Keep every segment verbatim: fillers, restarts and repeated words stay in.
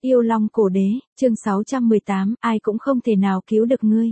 Yêu Long Cổ Đế, chương sáu trăm mười tám, ai cũng không thể nào cứu được ngươi.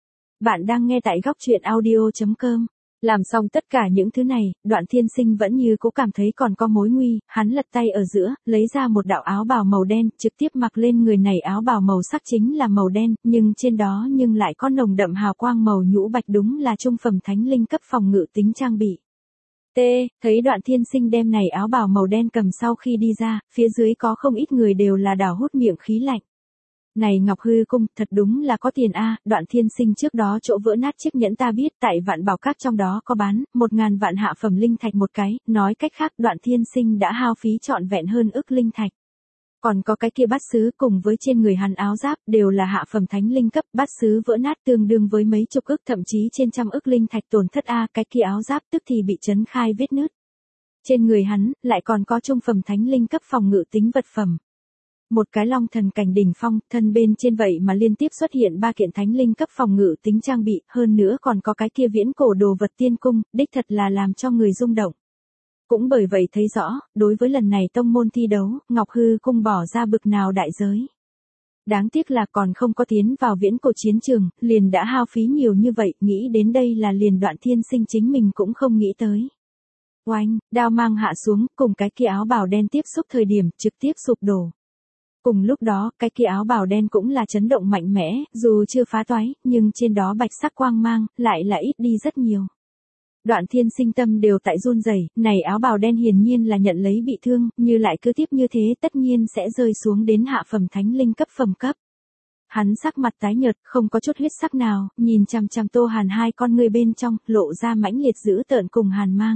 Bạn đang nghe tại góc truyện audio chấm com. Làm xong tất cả những thứ này, Đoạn Thiên Sinh vẫn như cố cảm thấy còn có mối nguy, hắn lật tay ở giữa, lấy ra một đạo áo bào màu đen, trực tiếp mặc lên người này. Áo bào màu sắc chính là màu đen, nhưng trên đó nhưng lại có nồng đậm hào quang màu nhũ bạch, đúng là trung phẩm thánh linh cấp phòng ngự tính trang bị. T, thấy Đoạn Thiên Sinh đem này áo bào màu đen cầm sau khi đi ra, phía dưới có không ít người đều là đảo hút miệng khí lạnh. Này Ngọc Hư Cung, thật đúng là có tiền a. Đoạn Thiên Sinh trước đó chỗ vỡ nát chiếc nhẫn ta biết tại Vạn Bảo Các trong đó có bán, một ngàn vạn hạ phẩm linh thạch một cái, nói cách khác Đoạn Thiên Sinh đã hao phí trọn vẹn hơn ức linh thạch. Còn có cái kia bát sứ cùng với trên người hắn áo giáp đều là hạ phẩm thánh linh cấp, bát sứ vỡ nát tương đương với mấy chục ức thậm chí trên trăm ức linh thạch tổn thất a, cái kia áo giáp tức thì bị chấn khai vết nứt. Trên người hắn lại còn có trung phẩm thánh linh cấp phòng ngự tính vật phẩm. Một cái long thần cảnh đỉnh phong, thân bên trên vậy mà liên tiếp xuất hiện ba kiện thánh linh cấp phòng ngự tính trang bị, hơn nữa còn có cái kia viễn cổ đồ vật tiên cung, đích thật là làm cho người rung động. Cũng bởi vậy thấy rõ, đối với lần này tông môn thi đấu, Ngọc Hư Cung bỏ ra bực nào đại giới. Đáng tiếc là còn không có tiến vào viễn cổ chiến trường, liền đã hao phí nhiều như vậy, nghĩ đến đây là liền Đoạn Thiên Sinh chính mình cũng không nghĩ tới. Oanh, đao mang hạ xuống, cùng cái kia áo bào đen tiếp xúc thời điểm, trực tiếp sụp đổ. Cùng lúc đó, cái kia áo bào đen cũng là chấn động mạnh mẽ, dù chưa phá toái, nhưng trên đó bạch sắc quang mang, lại là ít đi rất nhiều. Đoạn Thiên Sinh tâm đều tại run rẩy, này áo bào đen hiển nhiên là nhận lấy bị thương, như lại cứ tiếp như thế tất nhiên sẽ rơi xuống đến hạ phẩm thánh linh cấp phẩm cấp. Hắn sắc mặt tái nhợt, không có chút huyết sắc nào, nhìn chằm chằm Tô Hàn hai con ngươi bên trong, lộ ra mãnh liệt dữ tợn cùng hàn mang.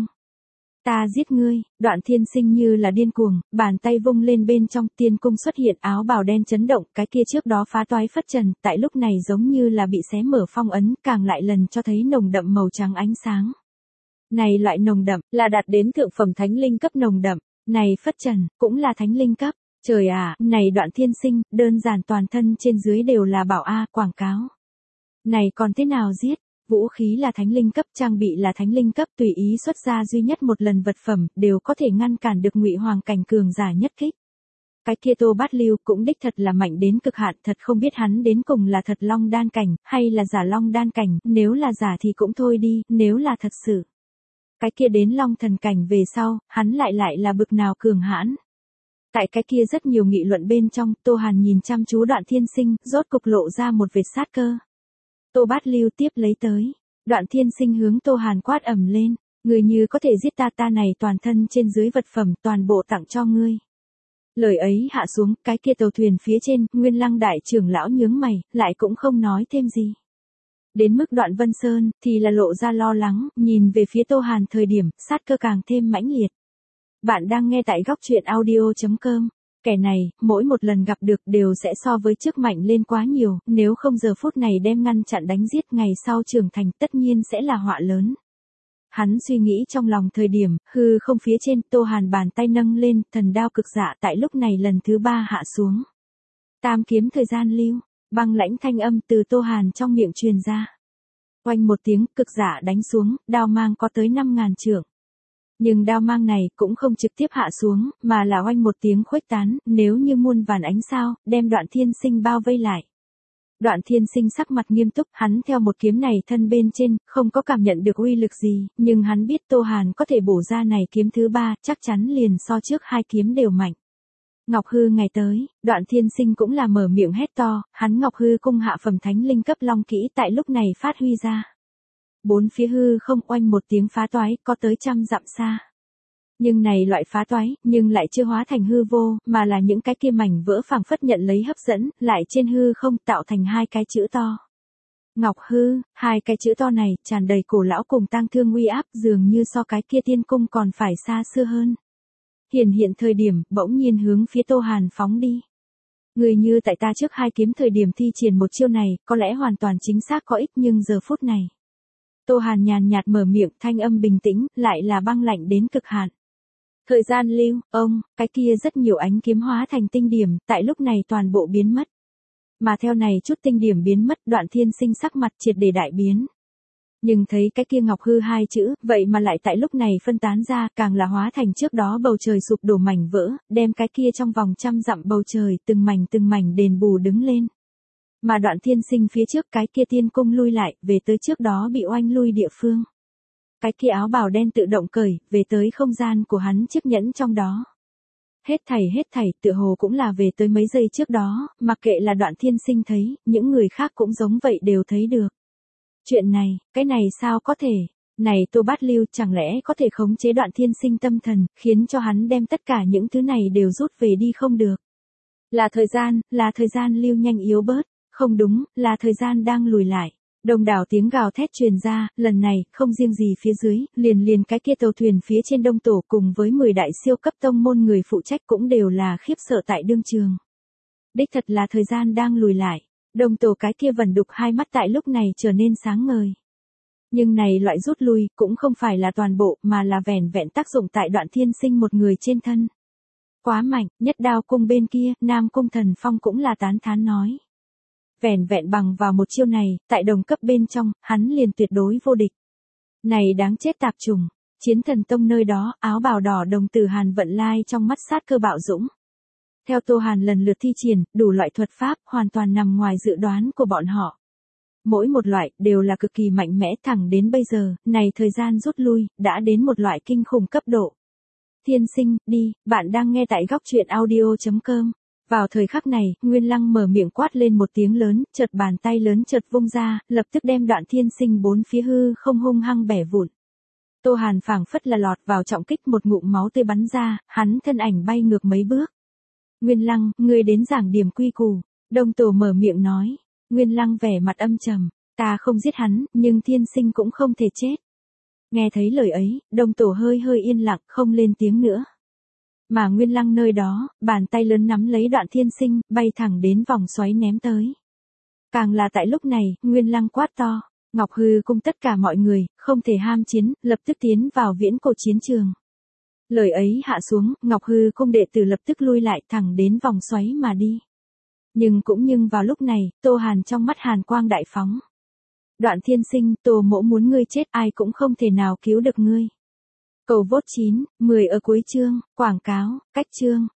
Ta giết ngươi. Đoạn Thiên Sinh như là điên cuồng, bàn tay vung lên bên trong, tiên cung xuất hiện, áo bào đen chấn động, cái kia trước đó phá toái phất trần, tại lúc này giống như là bị xé mở phong ấn, càng lại lần cho thấy nồng đậm màu trắng ánh sáng. Này loại nồng đậm, là đạt đến thượng phẩm thánh linh cấp nồng đậm, này phất trần, cũng là thánh linh cấp, trời à, này Đoạn Thiên Sinh, đơn giản toàn thân trên dưới đều là bảo a, quảng cáo. Này còn thế nào giết? Vũ khí là thánh linh cấp, trang bị là thánh linh cấp, tùy ý xuất ra duy nhất một lần vật phẩm, đều có thể ngăn cản được Ngụy Hoàng cảnh cường giả nhất kích. Cái kia Tô Bát Lưu cũng đích thật là mạnh đến cực hạn, thật không biết hắn đến cùng là thật long đan cảnh, hay là giả long đan cảnh, nếu là giả thì cũng thôi đi, nếu là thật sự. Cái kia đến long thần cảnh về sau, hắn lại lại là bực nào cường hãn. Tại cái kia rất nhiều nghị luận bên trong, Tô Hàn nhìn chăm chú Đoạn Thiên Sinh, rốt cục lộ ra một vệt sát cơ. Tô Bát Lưu tiếp lấy tới. Đoạn Thiên Sinh hướng Tô Hàn quát ầm lên. Người như có thể giết ta ta này toàn thân trên dưới vật phẩm toàn bộ tặng cho ngươi. Lời ấy hạ xuống, cái kia tàu thuyền phía trên, Nguyên Lăng đại trưởng lão nhướng mày, lại cũng không nói thêm gì. Đến mức Đoạn Vân Sơn, thì là lộ ra lo lắng, nhìn về phía Tô Hàn thời điểm, sát cơ càng thêm mãnh liệt. Bạn đang nghe tại góc truyện audio chấm com. Kẻ này, mỗi một lần gặp được đều sẽ so với trước mạnh lên quá nhiều, nếu không giờ phút này đem ngăn chặn đánh giết ngày sau trưởng thành tất nhiên sẽ là họa lớn. Hắn suy nghĩ trong lòng thời điểm, hư không phía trên, Tô Hàn bàn tay nâng lên, thần đao cực dạ tại lúc này lần thứ ba hạ xuống. Tam kiếm thời gian lưu, băng lãnh thanh âm từ Tô Hàn trong miệng truyền ra. Oanh một tiếng, cực dạ đánh xuống, đao mang có tới năm ngàn trượng. Nhưng đao mang này cũng không trực tiếp hạ xuống, mà là oanh một tiếng khuếch tán, nếu như muôn vàn ánh sao, đem Đoạn Thiên Sinh bao vây lại. Đoạn Thiên Sinh sắc mặt nghiêm túc, hắn theo một kiếm này thân bên trên, không có cảm nhận được uy lực gì, nhưng hắn biết Tô Hàn có thể bổ ra này kiếm thứ ba, chắc chắn liền so trước hai kiếm đều mạnh. Ngọc Hư ngày tới, Đoạn Thiên Sinh cũng là mở miệng hét to, hắn Ngọc Hư Cung hạ phẩm thánh linh cấp long kỹ tại lúc này phát huy ra. Bốn phía hư không oanh một tiếng phá toái, có tới trăm dặm xa. Nhưng này loại phá toái, nhưng lại chưa hóa thành hư vô, mà là những cái kia mảnh vỡ phảng phất nhận lấy hấp dẫn, lại trên hư không tạo thành hai cái chữ to. Ngọc Hư, hai cái chữ to này, tràn đầy cổ lão cùng tang thương uy áp, dường như so cái kia tiên cung còn phải xa xưa hơn. Hiển hiện thời điểm, bỗng nhiên hướng phía Tô Hàn phóng đi. Người như tại ta trước hai kiếm thời điểm thi triển một chiêu này, có lẽ hoàn toàn chính xác có ích nhưng giờ phút này. Tô Hàn nhàn nhạt mở miệng, thanh âm bình tĩnh, lại là băng lạnh đến cực hạn. Thời gian lưu, ông, cái kia rất nhiều ánh kiếm hóa thành tinh điểm, tại lúc này toàn bộ biến mất. Mà theo này chút tinh điểm biến mất, Đoạn Thiên Sinh sắc mặt triệt để đại biến. Nhưng thấy cái kia Ngọc Hư hai chữ, vậy mà lại tại lúc này phân tán ra, càng là hóa thành trước đó bầu trời sụp đổ mảnh vỡ, đem cái kia trong vòng trăm dặm bầu trời, từng mảnh từng mảnh đền bù đứng lên. Mà Đoạn Thiên Sinh phía trước cái kia tiên cung lui lại, về tới trước đó bị oanh lui địa phương. Cái kia áo bào đen tự động cởi, về tới không gian của hắn chiếc nhẫn trong đó. Hết thảy hết thảy tựa hồ cũng là về tới mấy giây trước đó, mặc kệ là Đoạn Thiên Sinh thấy, những người khác cũng giống vậy đều thấy được. Chuyện này, cái này sao có thể? Này Tô Bát Lưu chẳng lẽ có thể khống chế Đoạn Thiên Sinh tâm thần, khiến cho hắn đem tất cả những thứ này đều rút về đi không được. Là thời gian, là thời gian lưu nhanh yếu bớt, không đúng, là thời gian đang lùi lại. Đông đảo tiếng gào thét truyền ra, lần này, không riêng gì phía dưới, liền liền cái kia tàu thuyền phía trên Đông Tổ cùng với mười đại siêu cấp tông môn người phụ trách cũng đều là khiếp sợ tại đương trường. Đích thật là thời gian đang lùi lại. Đông Tổ cái kia vẩn đục hai mắt tại lúc này trở nên sáng ngời. Nhưng này loại rút lui cũng không phải là toàn bộ mà là vẻn vẹn tác dụng tại Đoạn Thiên Sinh một người trên thân. Quá mạnh, nhất đao cung bên kia, Nam Cung Thần Phong cũng là tán thán nói. Vẻn vẹn bằng vào một chiêu này, tại đồng cấp bên trong, hắn liền tuyệt đối vô địch. Này đáng chết tạp trùng, Chiến Thần Tông nơi đó, áo bào đỏ đồng tử Hàn Vận Lai trong mắt sát cơ bạo dũng. Theo Tô Hàn lần lượt thi triển, đủ loại thuật pháp hoàn toàn nằm ngoài dự đoán của bọn họ. Mỗi một loại đều là cực kỳ mạnh mẽ thẳng đến bây giờ, này thời gian rút lui, đã đến một loại kinh khủng cấp độ. Thiên Sinh, đi, bạn đang nghe tại góc truyện audio chấm com. Vào thời khắc này, Nguyên Lăng mở miệng quát lên một tiếng lớn, chợt bàn tay lớn chợt vung ra, lập tức đem Đoạn Thiên Sinh bốn phía hư không hung hăng bẻ vụn. Tô Hàn phảng phất là lọt vào trọng kích, một ngụm máu tươi bắn ra, hắn thân ảnh bay ngược mấy bước. Nguyên Lăng, ngươi đến giảng điểm quy củ. Đông Tổ mở miệng nói. Nguyên Lăng vẻ mặt âm trầm, ta không giết hắn, nhưng Thiên Sinh cũng không thể chết. Nghe thấy lời ấy, Đông Tổ hơi hơi yên lặng, không lên tiếng nữa. Mà Nguyên Lăng nơi đó, bàn tay lớn nắm lấy Đoạn Thiên Sinh, bay thẳng đến vòng xoáy ném tới. Càng là tại lúc này, Nguyên Lăng quát to, Ngọc Hư cung tất cả mọi người, không thể ham chiến, lập tức tiến vào viễn cổ chiến trường. Lời ấy hạ xuống, Ngọc Hư cung đệ tử lập tức lui lại thẳng đến vòng xoáy mà đi. Nhưng cũng nhưng vào lúc này, Tô Hàn trong mắt hàn quang đại phóng. Đoạn Thiên Sinh, Tô mỗ muốn ngươi chết, ai cũng không thể nào cứu được ngươi. Cầu vote chín, mười ở cuối chương, quảng cáo, cách chương.